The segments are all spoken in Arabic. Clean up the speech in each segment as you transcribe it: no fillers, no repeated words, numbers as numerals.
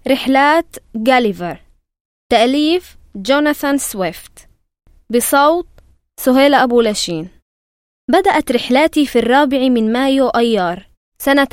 رحلات غاليفر، تأليف جوناثان سويفت، بصوت سهيلة أبو لاشين. بدأت رحلاتي في 4 من مايو أيار سنة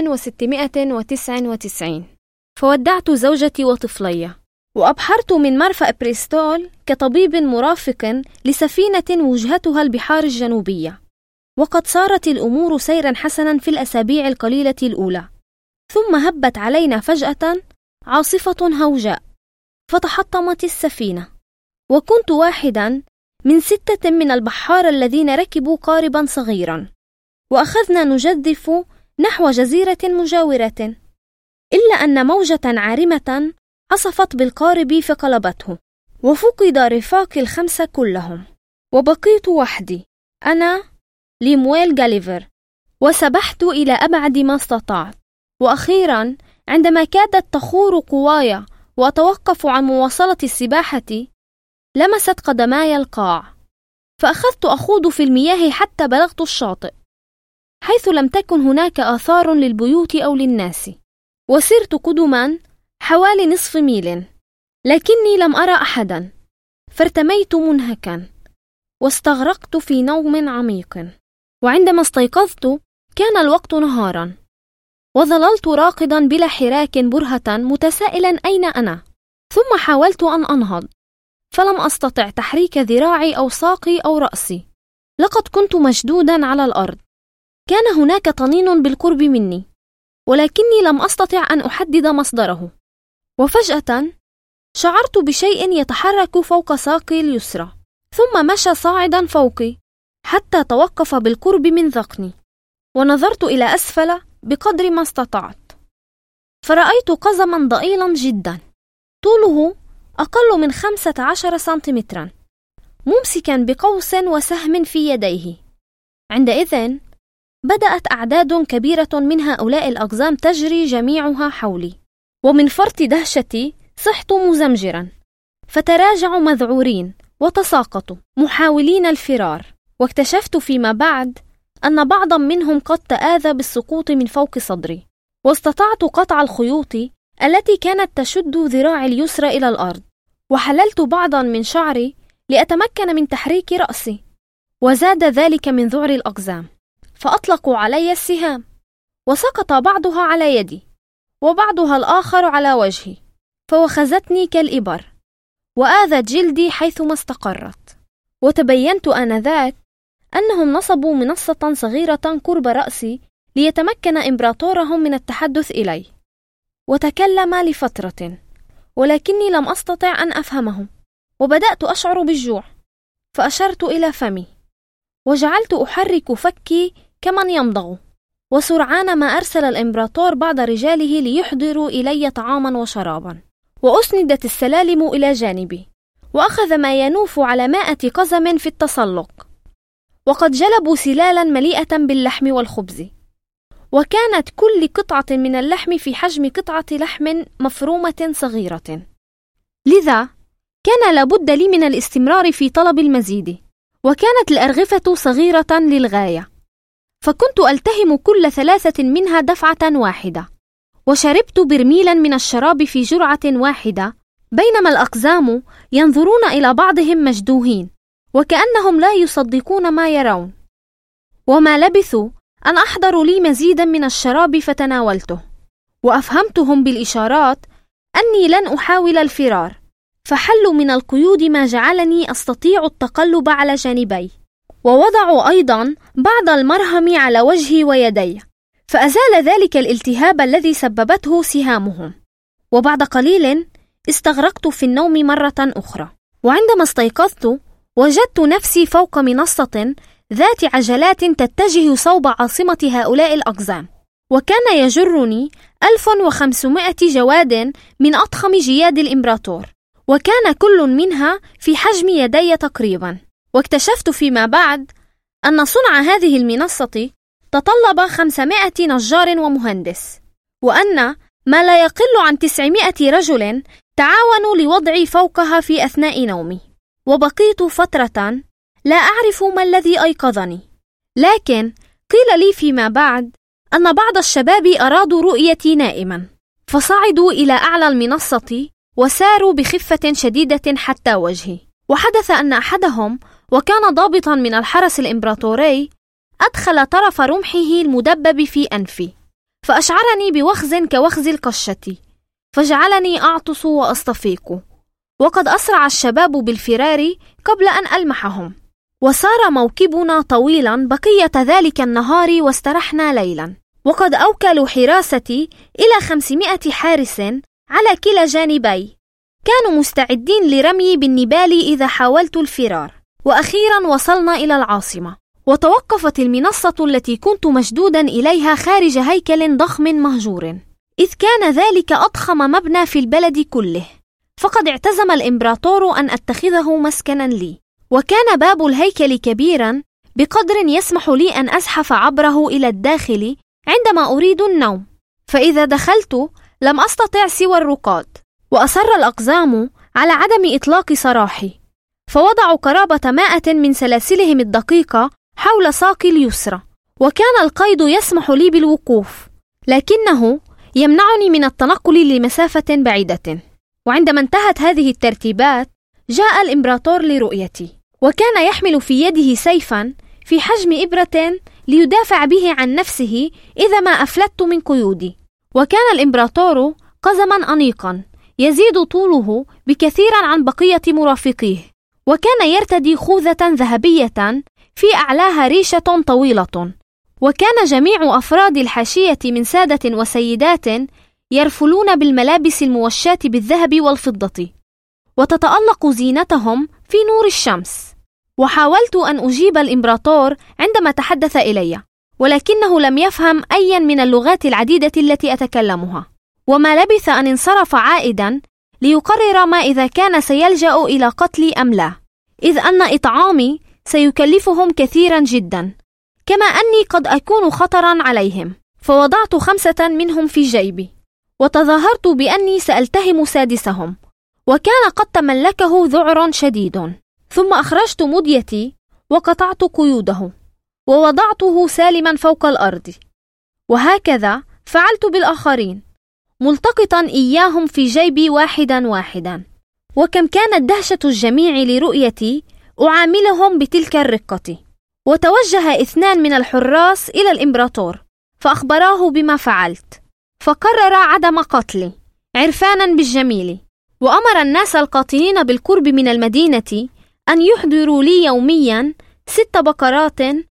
1699، فودعت زوجتي وطفلي، وأبحرت من مرفأ بريستول كطبيب مرافق لسفينة وجهتها البحار الجنوبية. وقد صارت الأمور سيرا حسنا في الأسابيع القليلة الأولى، ثم هبت علينا فجأة عاصفة هوجاء فتحطمت السفينة، وكنت واحدا من 6 من البحار الذين ركبوا قاربا صغيرا، وأخذنا نجدف نحو جزيرة مجاورة، إلا أن موجة عارمة عصفت بالقارب فقلبته، وفقد رفاقي ال5 كلهم، وبقيت وحدي أنا ليمويل غاليفر، وسبحت إلى أبعد ما استطعت. وأخيرا عندما كادت تخور قواي وأتوقف عن مواصلة السباحة، لمست قدماي القاع، فأخذت أخوض في المياه حتى بلغت الشاطئ، حيث لم تكن هناك آثار للبيوت أو للناس، وسرت قدما حوالي نصف ميل، لكني لم أرى أحدا، فارتميت منهكا واستغرقت في نوم عميق. وعندما استيقظت كان الوقت نهارا، وظللت راقدا بلا حراك برهة متسائلا أين أنا. ثم حاولت أن أنهض، فلم أستطع تحريك ذراعي أو ساقي أو رأسي، لقد كنت مشدودا على الأرض. كان هناك طنين بالقرب مني، ولكني لم أستطع أن أحدد مصدره. وفجأة شعرت بشيء يتحرك فوق ساقي اليسرى، ثم مشى صاعدا فوقي حتى توقف بالقرب من ذقني، ونظرت إلى أسفل بقدر ما استطعت، فرأيت قزما ضئيلا جدا طوله أقل من 15 سنتيمترا، ممسكا بقوس وسهم في يديه. عندئذ بدأت أعداد كبيرة من هؤلاء الأقزام تجري جميعها حولي، ومن فرط دهشتي صحت مزمجرا، فتراجعوا مذعورين وتساقطوا محاولين الفرار. واكتشفت فيما بعد أن بعضا منهم قد تآذى بالسقوط من فوق صدري، واستطعت قطع الخيوط التي كانت تشد ذراعي اليسرى إلى الأرض، وحللت بعضا من شعري لأتمكن من تحريك رأسي، وزاد ذلك من ذعر الأقزام، فأطلقوا علي السهام، وسقط بعضها على يدي وبعضها الآخر على وجهي، فوخزتني كالإبر وآذت جلدي حيثما استقرت. وتبينت آنذاك أنهم نصبوا منصة صغيرة قرب رأسي ليتمكن إمبراطورهم من التحدث إلي، وتكلم لفترة، ولكني لم أستطع أن أفهمه، وبدأت أشعر بالجوع، فأشرت إلى فمي وجعلت أحرك فكي كمن يمضغ. وسرعان ما أرسل الإمبراطور بعض رجاله ليحضروا إلي طعاما وشرابا، وأسندت السلالم إلى جانبي، وأخذ ما ينوف على 100 قزم في التسلق، وقد جلبوا سلالا مليئة باللحم والخبز، وكانت كل قطعة من اللحم في حجم قطعة لحم مفرومة صغيرة، لذا كان لابد لي من الاستمرار في طلب المزيد. وكانت الأرغفة صغيرة للغاية، فكنت ألتهم كل 3 منها دفعة واحدة، وشربت برميلا من الشراب في جرعة واحدة، بينما الأقزام ينظرون إلى بعضهم مجدوهين وكأنهم لا يصدقون ما يرون. وما لبثوا أن أحضروا لي مزيدا من الشراب فتناولته، وأفهمتهم بالإشارات أني لن أحاول الفرار، فحلوا من القيود ما جعلني أستطيع التقلب على جانبي، ووضعوا أيضا بعض المرهم على وجهي ويدي، فأزال ذلك الالتهاب الذي سببته سهامهم. وبعد قليل استغرقت في النوم مرة أخرى، وعندما استيقظت وجدت نفسي فوق منصة ذات عجلات تتجه صوب عاصمة هؤلاء الأقزام، وكان يجرني 1500 جواد من أضخم جياد الإمبراطور، وكان كل منها في حجم يدي تقريبا. واكتشفت فيما بعد أن صنع هذه المنصة تطلب 500 نجار ومهندس، وأن ما لا يقل عن 900 رجل تعاونوا لوضعي فوقها في أثناء نومي. وبقيت فترة لا أعرف ما الذي أيقظني، لكن قيل لي فيما بعد أن بعض الشباب أرادوا رؤيتي نائما، فصعدوا إلى أعلى المنصة وساروا بخفة شديدة حتى وجهي. وحدث أن أحدهم، وكان ضابطا من الحرس الإمبراطوري، أدخل طرف رمحه المدبب في أنفي، فأشعرني بوخز كوخز القشة، فجعلني أعطس وأستفيق. وقد أسرع الشباب بالفرار قبل أن ألمحهم، وصار موكبنا طويلا بقية ذلك النهار، واسترحنا ليلا. وقد أوكلوا حراستي إلى 500 حارس على كلا جانبي، كانوا مستعدين لرمي بالنبال إذا حاولت الفرار. وأخيرا وصلنا إلى العاصمة، وتوقفت المنصة التي كنت مشدودا إليها خارج هيكل ضخم مهجور، إذ كان ذلك أضخم مبنى في البلد كله، فقد اعتزم الإمبراطور أن أتخذه مسكنا لي. وكان باب الهيكل كبيرا بقدر يسمح لي أن أزحف عبره إلى الداخل عندما أريد النوم، فإذا دخلت لم أستطع سوى الرقاد. وأصر الأقزام على عدم إطلاق سراحي، فوضعوا قرابة 100 من سلاسلهم الدقيقة حول ساقي اليسرى، وكان القيد يسمح لي بالوقوف، لكنه يمنعني من التنقل لمسافة بعيدة. وعندما انتهت هذه الترتيبات جاء الإمبراطور لرؤيتي، وكان يحمل في يده سيفا في حجم إبرة ليدافع به عن نفسه إذا ما أفلتت من قيودي. وكان الإمبراطور قزما أنيقا يزيد طوله بكثيرا عن بقية مرافقيه، وكان يرتدي خوذة ذهبية في أعلاها ريشة طويلة. وكان جميع أفراد الحاشية من سادة وسيدات يرفلون بالملابس الموشاة بالذهب والفضة، وتتألق زينتهم في نور الشمس. وحاولت أن أجيب الإمبراطور عندما تحدث إلي، ولكنه لم يفهم أيا من اللغات العديدة التي أتكلمها، وما لبث أن انصرف عائدا ليقرر ما إذا كان سيلجأ إلى قتلي أم لا، إذ أن إطعامي سيكلفهم كثيرا جدا، كما أني قد أكون خطرا عليهم. فوضعت 5 منهم في جيبي، وتظاهرت بأني سألتهم سادسهم، وكان قد تملكه ذعر شديد. ثم أخرجت مديتي وقطعت قيوده، ووضعته سالما فوق الأرض. وهكذا فعلت بالآخرين، ملتقطا إياهم في جيبي واحدا واحدا. وكم كانت دهشة الجميع لرؤيتي أعاملهم بتلك الرقة. وتوجه 2 من الحراس إلى الإمبراطور فأخبراه بما فعلت، فقرر عدم قتلي عرفانا بالجميل، وأمر الناس القاطنين بالقرب من المدينة أن يحضروا لي يوميا 6 بقرات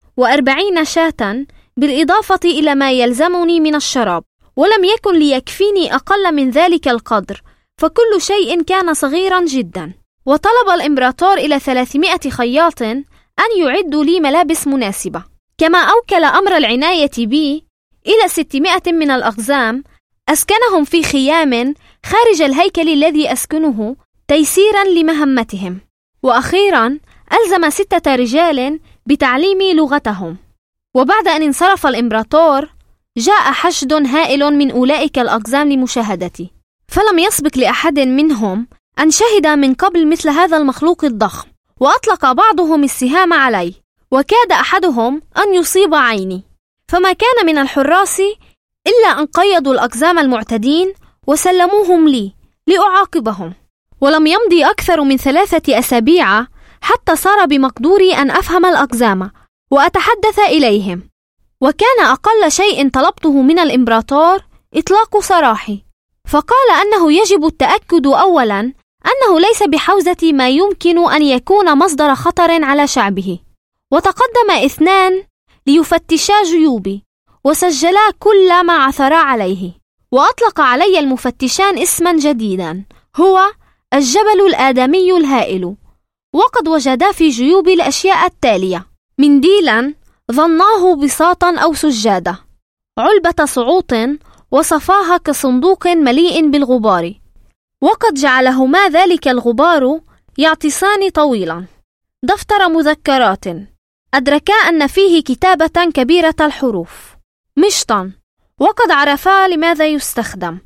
و40 شاة، بالإضافة إلى ما يلزمني من الشراب، ولم يكن ليكفيني أقل من ذلك القدر، فكل شيء كان صغيرا جدا. وطلب الإمبراطور إلى 300 خياط أن يعدوا لي ملابس مناسبة، كما أوكل أمر العناية بي إلى 600 من الأقزام أسكنهم في خيام خارج الهيكل الذي أسكنه تيسيرا لمهمتهم. وأخيرا ألزم 6 رجال بتعليمي لغتهم. وبعد أن انصرف الإمبراطور جاء حشد هائل من أولئك الأقزام لمشاهدتي، فلم يسبق لأحد منهم أن شهد من قبل مثل هذا المخلوق الضخم. وأطلق بعضهم السهام علي، وكاد أحدهم أن يصيب عيني، فما كان من الحراس إلا أن قيدوا الأقزام المعتدين وسلموهم لي لأعاقبهم. ولم يمضي أكثر من 3 أسابيع حتى صار بمقدوري أن أفهم الأقزام وأتحدث إليهم. وكان أقل شيء طلبته من الإمبراطور إطلاق سراحي، فقال أنه يجب التأكد أولا أنه ليس بحوزة ما يمكن أن يكون مصدر خطر على شعبه. وتقدم 2 ليفتشا جيوبي وسجلا كل ما عثرا عليه، وأطلق علي المفتشان اسما جديدا هو الجبل الآدمي الهائل. وقد وجدا في جيوبي الأشياء التالية: منديلا ظناه بساطا أو سجادة، علبة صعوط وصفاها كصندوق مليء بالغبار، وقد جعلهما ذلك الغبار يعطسان طويلا، دفتر مذكرات أدركا أن فيه كتابة كبيرة الحروف، مشطا، وقد عرفا لماذا يستخدم،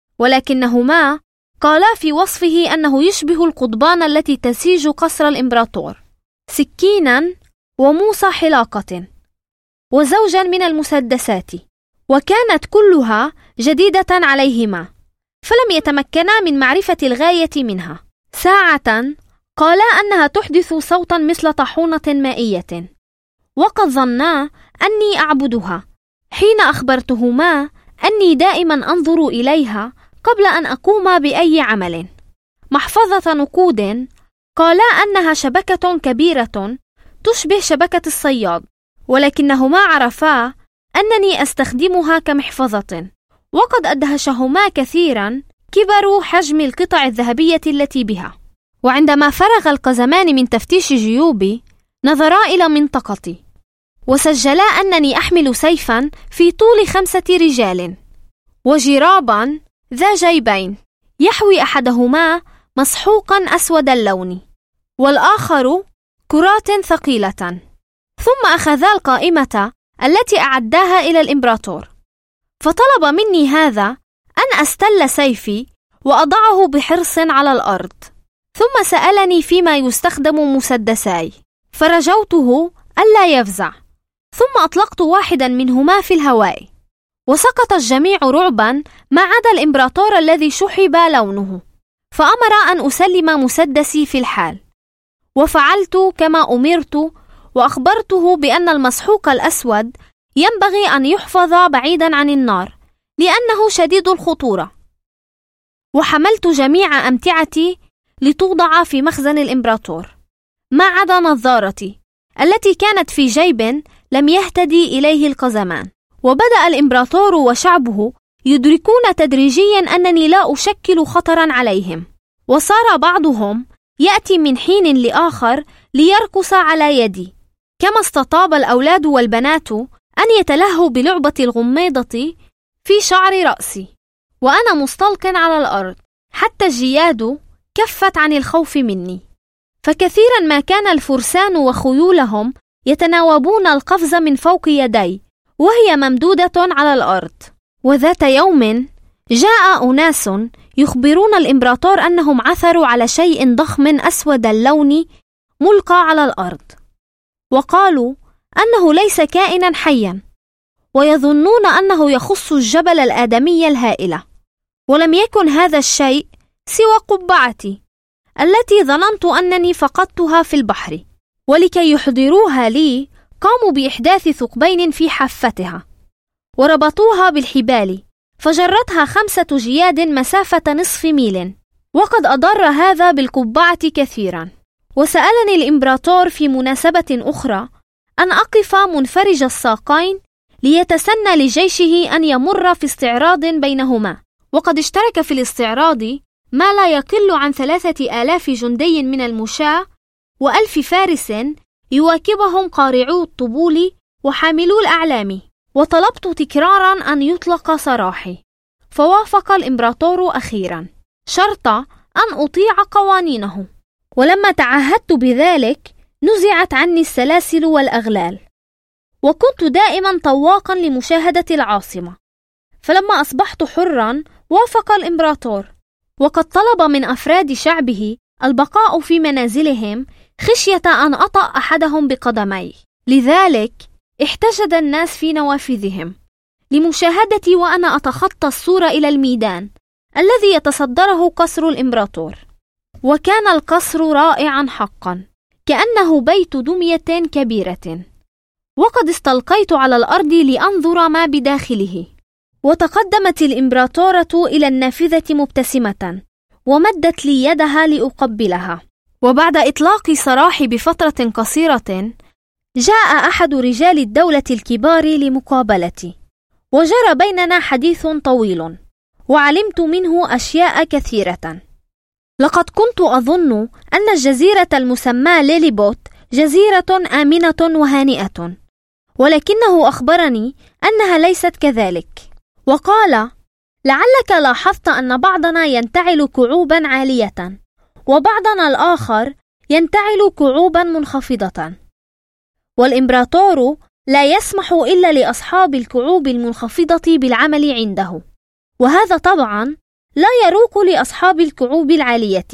ولكنهما قالا في وصفه أنه يشبه القضبان التي تسيج قصر الإمبراطور، سكينا وموس حلاقة، وزوجا من المسدسات، وكانت كلها جديدة عليهما، فلم يتمكنا من معرفة الغاية منها. ساعة قالا أنها تحدث صوتا مثل طاحونة مائية، وقد ظنا أني أعبدها، حين أخبرتهما أني دائما أنظر إليها قبل أن أقوم بأي عمل. محفظة نقود قالا أنها شبكة كبيرة تشبه شبكة الصياد، ولكنهما عرفا أنني أستخدمها كمحفظة، وقد أدهشهما كثيرا كبر حجم القطع الذهبية التي بها. وعندما فرغ القزمان من تفتيش جيوبي نظرا إلى منطقتي، وسجلا أنني أحمل سيفا في طول 5 رجال، وجرابا ذا جيبين يحوي أحدهما مسحوقا أسود اللون، والآخر كرات ثقيلة. ثم أخذا القائمة التي أعداها إلى الإمبراطور، فطلب مني هذا أن أستل سيفي وأضعه بحرص على الأرض، ثم سألني فيما يستخدم مسدساي، فرجوته ألا يفزع، ثم أطلقت واحدا منهما في الهواء، وسقط الجميع رعبا ما عدا الإمبراطور الذي شحب لونه، فأمر أن أسلم مسدسي في الحال، وفعلت كما أمرت، وأخبرته بأن المسحوق الأسود ينبغي أن يحفظ بعيدا عن النار لأنه شديد الخطورة. وحملت جميع أمتعتي لتوضع في مخزن الإمبراطور ما عدا نظارتي التي كانت في جيب لم يهتدي إليه القزمان. وبدأ الإمبراطور وشعبه يدركون تدريجيا أنني لا أشكل خطرا عليهم، وصار بعضهم يأتي من حين لآخر ليرقص على يدي، كما استطاب الأولاد والبنات أن يتلهوا بلعبة الغميضة في شعر رأسي وأنا مستلق على الأرض، حتى الجياد كفت عن الخوف مني. فكثيرا ما كان الفرسان وخيولهم يتناوبون القفز من فوق يدي وهي ممدودة على الأرض. وذات يوم جاء أناس يخبرون الإمبراطور أنهم عثروا على شيء ضخم أسود اللون ملقى على الأرض، وقالوا أنه ليس كائنا حيا، ويظنون أنه يخص الجبل الآدمي الهائلة، ولم يكن هذا الشيء سوى قبعتي التي ظننت أنني فقدتها في البحر. ولكي يحضروها لي قاموا بإحداث ثقبين في حافتها وربطوها بالحبال، فجرتها 5 جياد مسافة نصف ميل، وقد أضر هذا بالقبعة كثيرا. وسألني الإمبراطور في مناسبة أخرى أن أقف منفرج الساقين ليتسنى لجيشه أن يمر في استعراض بينهما، وقد اشترك في الاستعراض ما لا يقل عن 3000 جندي من المشاة و1000 فارس يواكبهم قارعو الطبول وحاملو الأعلام. وطلبت تكرارا أن يطلق سراحي، فوافق الإمبراطور أخيرا شرط أن أطيع قوانينه. ولما تعهدت بذلك نزعت عني السلاسل والأغلال، وكنت دائما طواقا لمشاهدة العاصمة. فلما أصبحت حرا وافق الإمبراطور، وقد طلب من أفراد شعبه البقاء في منازلهم خشية أن أطأ أحدهم بقدمي، لذلك احتشد الناس في نوافذهم لمشاهدتي وأنا أتخطى السور إلى الميدان الذي يتصدره قصر الإمبراطور. وكان القصر رائعا حقا، كأنه بيت دمية كبيرة، وقد استلقيت على الأرض لأنظر ما بداخله. وتقدمت الإمبراطورة إلى النافذة مبتسمة ومدت لي يدها لأقبلها. وبعد إطلاق سراحي بفترة قصيرة جاء أحد رجال الدولة الكبار لمقابلتي، وجرى بيننا حديث طويل، وعلمت منه أشياء كثيرة. لقد كنت أظن أن الجزيرة المسمى ليليبوت جزيرة آمنة وهانئة، ولكنه أخبرني أنها ليست كذلك، وقال: لعلك لاحظت أن بعضنا ينتعل كعوبا عالية، وبعضنا الآخر ينتعل كعوبا منخفضة، والإمبراطور لا يسمح إلا لأصحاب الكعوب المنخفضة بالعمل عنده، وهذا طبعا لا يروق لأصحاب الكعوب العالية.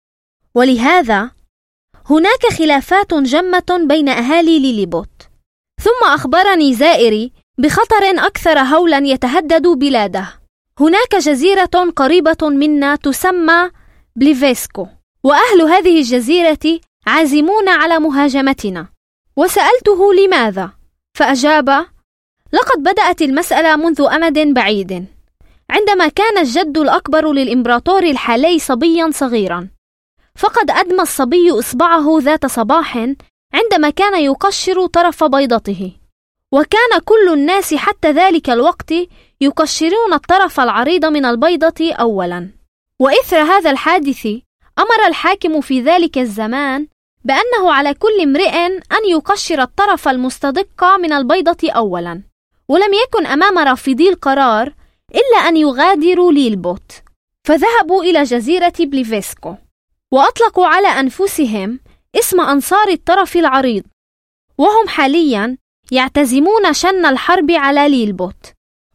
ولهذا هناك خلافات جمة بين أهالي ليليبوت. ثم أخبرني زائري بخطر أكثر هولا يتهدد بلاده، هناك جزيرة قريبة منا تسمى بليفيسكو، وأهل هذه الجزيرة عازمون على مهاجمتنا. وسألته لماذا؟ فأجاب: لقد بدأت المسألة منذ أمد بعيد، عندما كان الجد الأكبر للإمبراطور الحالي صبيا صغيرا، فقد أدمى الصبي إصبعه ذات صباح عندما كان يقشر طرف بيضته، وكان كل الناس حتى ذلك الوقت يقشرون الطرف العريض من البيضة أولا. وإثر هذا الحادث أمر الحاكم في ذلك الزمان بأنه على كل امرئ أن يقشر الطرف المستدق من البيضة أولا، ولم يكن أمام رافضي القرار إلا أن يغادروا ليلبوت. فذهبوا إلى جزيرة بليفيسكو وأطلقوا على أنفسهم اسم أنصار الطرف العريض، وهم حاليا يعتزمون شن الحرب على ليلبوت،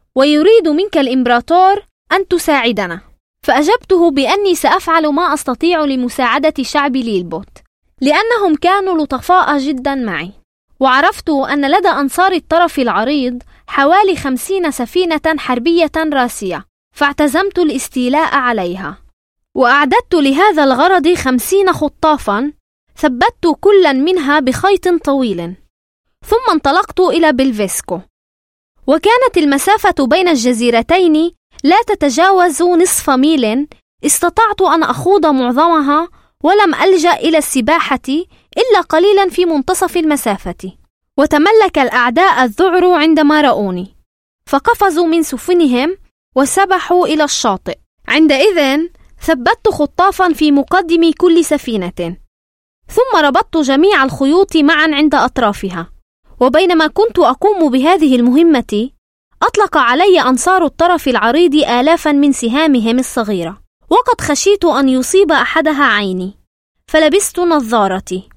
ويريد منك الإمبراطور أن تساعدنا. فأجبته بأني سأفعل ما أستطيع لمساعدة شعب ليلبوت، لأنهم كانوا لطفاء جدا معي، وعرفت أن لدى أنصار الطرف العريض حوالي 50 سفينة حربية راسية، فاعتزمت الاستيلاء عليها، وأعددت لهذا الغرض 50 خطافا، ثبت كلا منها بخيط طويل، ثم انطلقت إلى بلفيسكو. وكانت المسافة بين الجزيرتين لا تتجاوز نصف ميل، استطعت أن أخوض معظمها ولم ألجأ إلى السباحة إلا قليلا في منتصف المسافة. وتملك الأعداء الذعر عندما رأوني، فقفزوا من سفنهم وسبحوا إلى الشاطئ. عندئذ ثبت خطافا في مقدم كل سفينة، ثم ربطت جميع الخيوط معا عند أطرافها. وبينما كنت أقوم بهذه المهمة أطلق علي أنصار الطرف العريض آلافا من سهامهم الصغيرة، وقد خشيت أن يصيب أحدها عيني، فلبست نظارتي.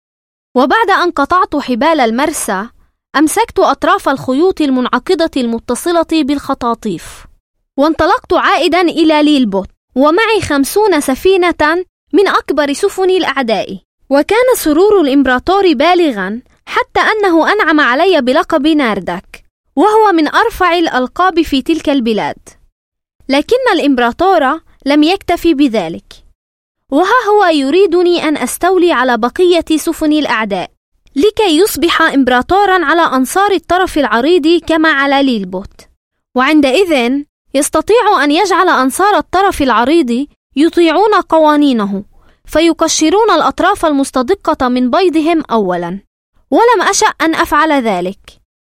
وبعد أن قطعت حبال المرسى أمسكت أطراف الخيوط المنعقدة المتصلة بالخطاطيف، وانطلقت عائدا إلى ليلبوت، ومعي 50 سفينة من أكبر سفن الأعداء. وكان سرور الإمبراطور بالغا حتى أنه أنعم علي بلقب ناردك، وهو من أرفع الألقاب في تلك البلاد. لكن الإمبراطور لم يكتفي بذلك، وها هو يريدني أن أستولي على بقية سفن الأعداء لكي يصبح إمبراطورا على أنصار الطرف العريض كما على ليلبوت. وعندئذ يستطيع أن يجعل أنصار الطرف العريض يطيعون قوانينه، فيقشرون الأطراف المستدقة من بيضهم أولا. ولم أشأ أن أفعل ذلك،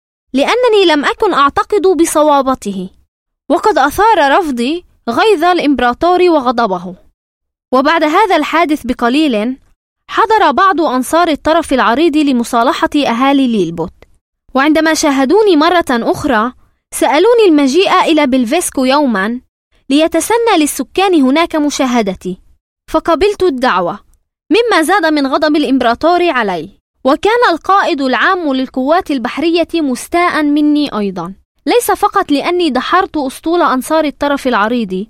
لأنني لم أكن أعتقد بصوابته، وقد أثار رفضي غيظ الإمبراطور وغضبه. وبعد هذا الحادث بقليل حضر بعض أنصار الطرف العريض لمصالحة أهالي ليلبوت، وعندما شاهدوني مرة أخرى سألوني المجيء إلى بلفيسكو يوما ليتسنى للسكان هناك مشاهدتي، فقبلت الدعوة، مما زاد من غضب الإمبراطور علي. وكان القائد العام للقوات البحرية مستاء مني أيضا، ليس فقط لأني دحرت أسطول أنصار الطرف العريض،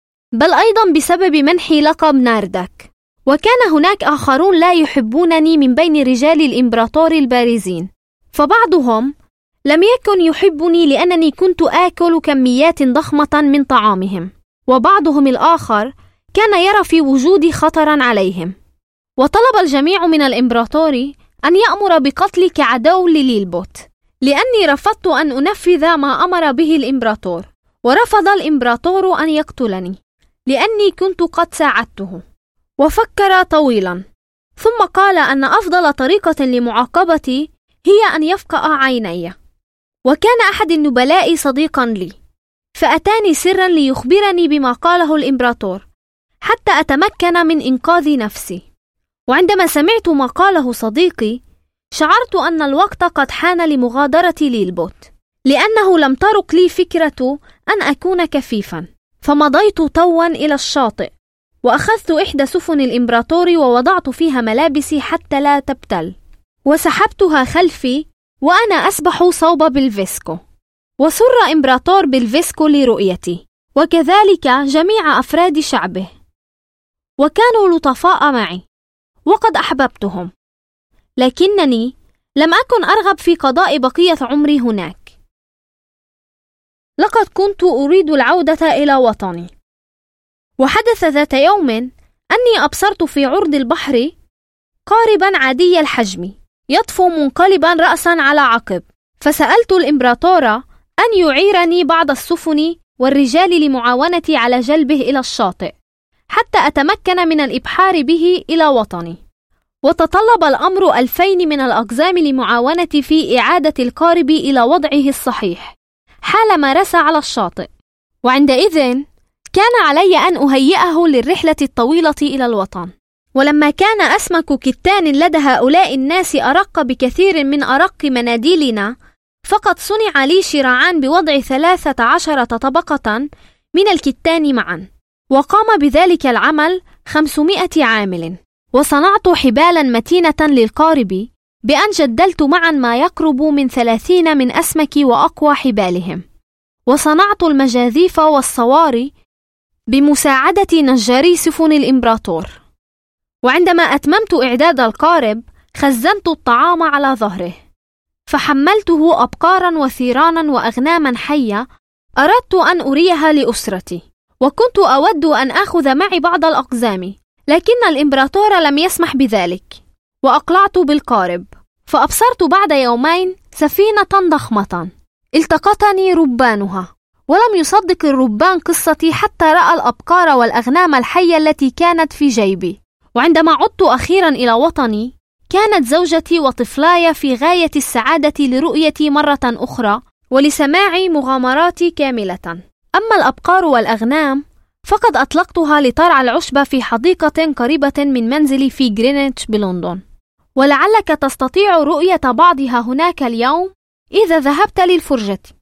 بل أيضا بسبب منحي لقب ناردك. وكان هناك آخرون لا يحبونني من بين رجال الإمبراطور البارزين، فبعضهم لم يكن يحبني لأنني كنت آكل كميات ضخمة من طعامهم، وبعضهم الآخر كان يرى في وجودي خطرا عليهم. وطلب الجميع من الإمبراطور أن يأمر بقتلي كعدو لليلبوت، لأني رفضت أن أنفذ ما أمر به الإمبراطور، ورفض الإمبراطور أن يقتلني لأني كنت قد ساعدته. وفكر طويلا، ثم قال أن أفضل طريقة لمعاقبتي هي أن يفقأ عيني. وكان أحد النبلاء صديقا لي، فأتاني سرا ليخبرني بما قاله الإمبراطور حتى أتمكن من إنقاذ نفسي. وعندما سمعت ما قاله صديقي شعرت أن الوقت قد حان لمغادرة ليلبوت، لأنه لم ترق لي فكرة أن أكون كفيفا. فمضيت توا إلى الشاطئ، وأخذت إحدى سفن الإمبراطور ووضعت فيها ملابسي حتى لا تبتل، وسحبتها خلفي وأنا أسبح صوب بلفيسكو. وسر إمبراطور بلفيسكو لرؤيتي، وكذلك جميع أفراد شعبه، وكانوا لطفاء معي وقد أحببتهم، لكنني لم أكن أرغب في قضاء بقية عمري هناك. لقد كنت أريد العودة إلى وطني. وحدث ذات يوم أني أبصرت في عرض البحر قاربا عادي الحجم يطفو منقلبا رأسا على عقب، فسألت الإمبراطور أن يعيرني بعض السفن والرجال لمعاونتي على جلبه إلى الشاطئ حتى أتمكن من الإبحار به إلى وطني. وتطلب الأمر 2000 من الأقزام لمعاونتي في إعادة القارب إلى وضعه الصحيح حالما رسى على الشاطئ. وعندئذ كان علي أن أهيئه للرحلة الطويلة إلى الوطن. ولما كان أسمك كتان لدى هؤلاء الناس أرق بكثير من أرق مناديلنا، فقد صنع لي شراعان بوضع 13 طبقة من الكتان معا، وقام بذلك العمل 500 عامل. وصنعت حبالا متينة للقارب بأن جدلت معا ما يقرب من 30 من أسمك وأقوى حبالهم. وصنعت المجاذيف والصواري بمساعدة نجاري سفن الإمبراطور. وعندما أتممت إعداد القارب خزنت الطعام على ظهره، فحملته أبقارا وثيرانا وأغناما حية أردت أن أريها لأسرتي. وكنت أود أن أخذ معي بعض الأقزام، لكن الإمبراطور لم يسمح بذلك. وأقلعت بالقارب، فأبصرت بعد يومين سفينة ضخمة التقطني ربانها، ولم يصدق الربان قصتي حتى رأى الأبقار والأغنام الحية التي كانت في جيبي. وعندما عدت أخيرا إلى وطني، كانت زوجتي وطفلاي في غاية السعادة لرؤيتي مرة أخرى ولسماع مغامراتي كاملة. أما الأبقار والأغنام فقد أطلقتها لترعى العشب في حديقة قريبة من منزلي في غرينتش بلندن، ولعلك تستطيع رؤية بعضها هناك اليوم إذا ذهبت للفرجة.